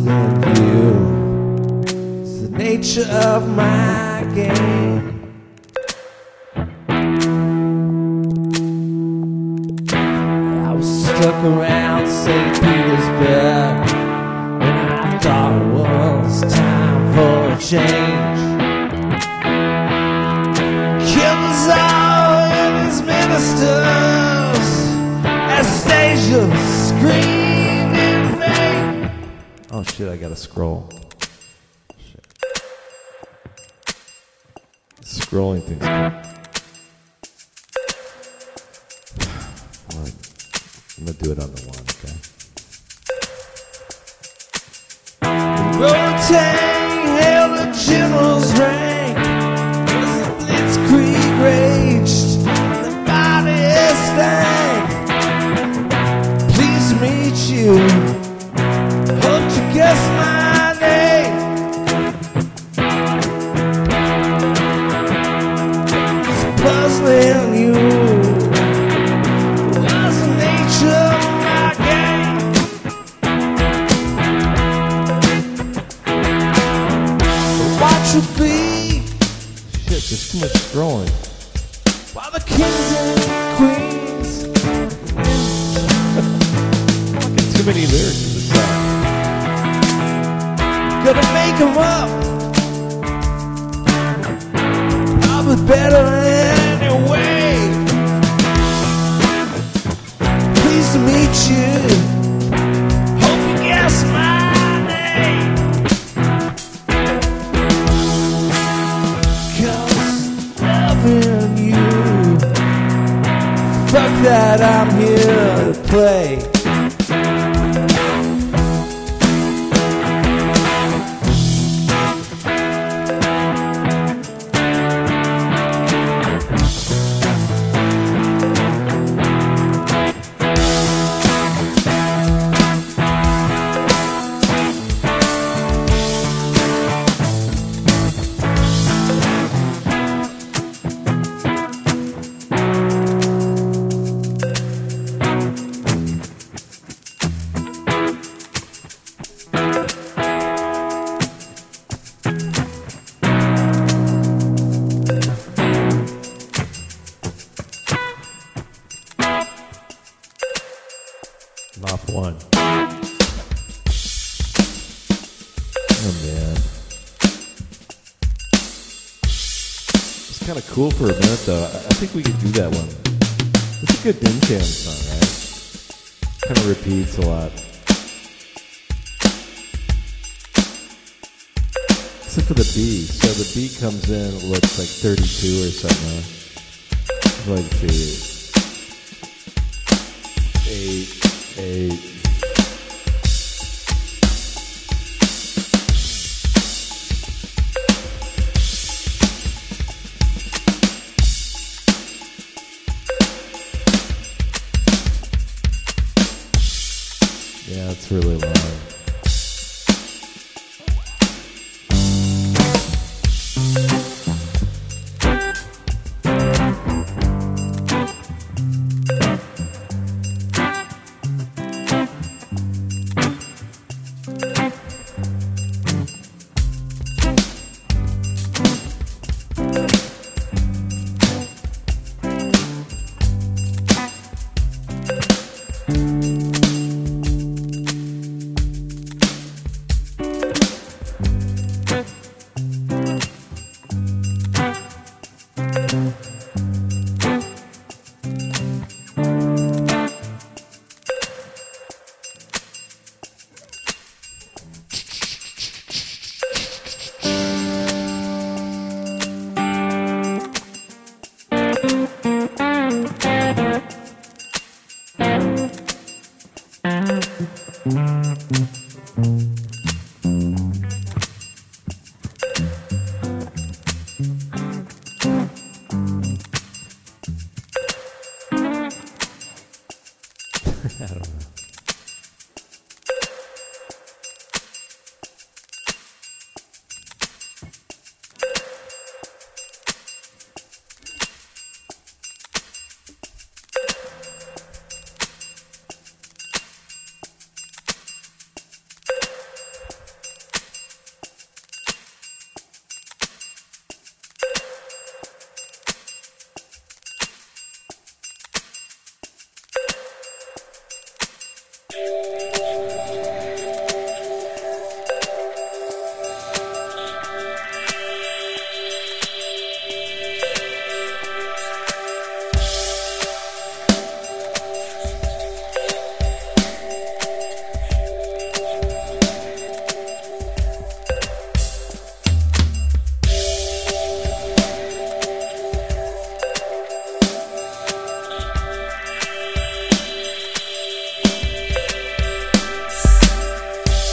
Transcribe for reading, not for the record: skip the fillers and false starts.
puzzling view. It's the nature of my game. I was stuck around St. Petersburg when I thought it was time for a change. Kill the Tsar and his ministers, Anastasia screamed in vain. Oh shit, I gotta scroll. Shit. Scrolling things. I'm gonna do it on the one, okay? Rotating, hail the general's rank. As the blitzkrieg raged, the body stank. Pleased to meet you. Hope you guess my name. It's puzzling you. What's the nature of my game? What should be? Shit, there's too much scrolling. While the kings and queens. Fucking too many lyrics in this song. Gonna make them up. Probably better anyway. Pleased to meet you. Hope you guess my name. 'Cause loving you. Fuck that, I'm here to play. I'm off one. Oh man. It's kind of cool for a minute though. I think we could do that one. It's a good Nin Jam song, right? Kind of repeats a lot. Except for the B. So the B comes in, it looks like 32 or something. Like the 8. Yeah, it's really long. I don't know.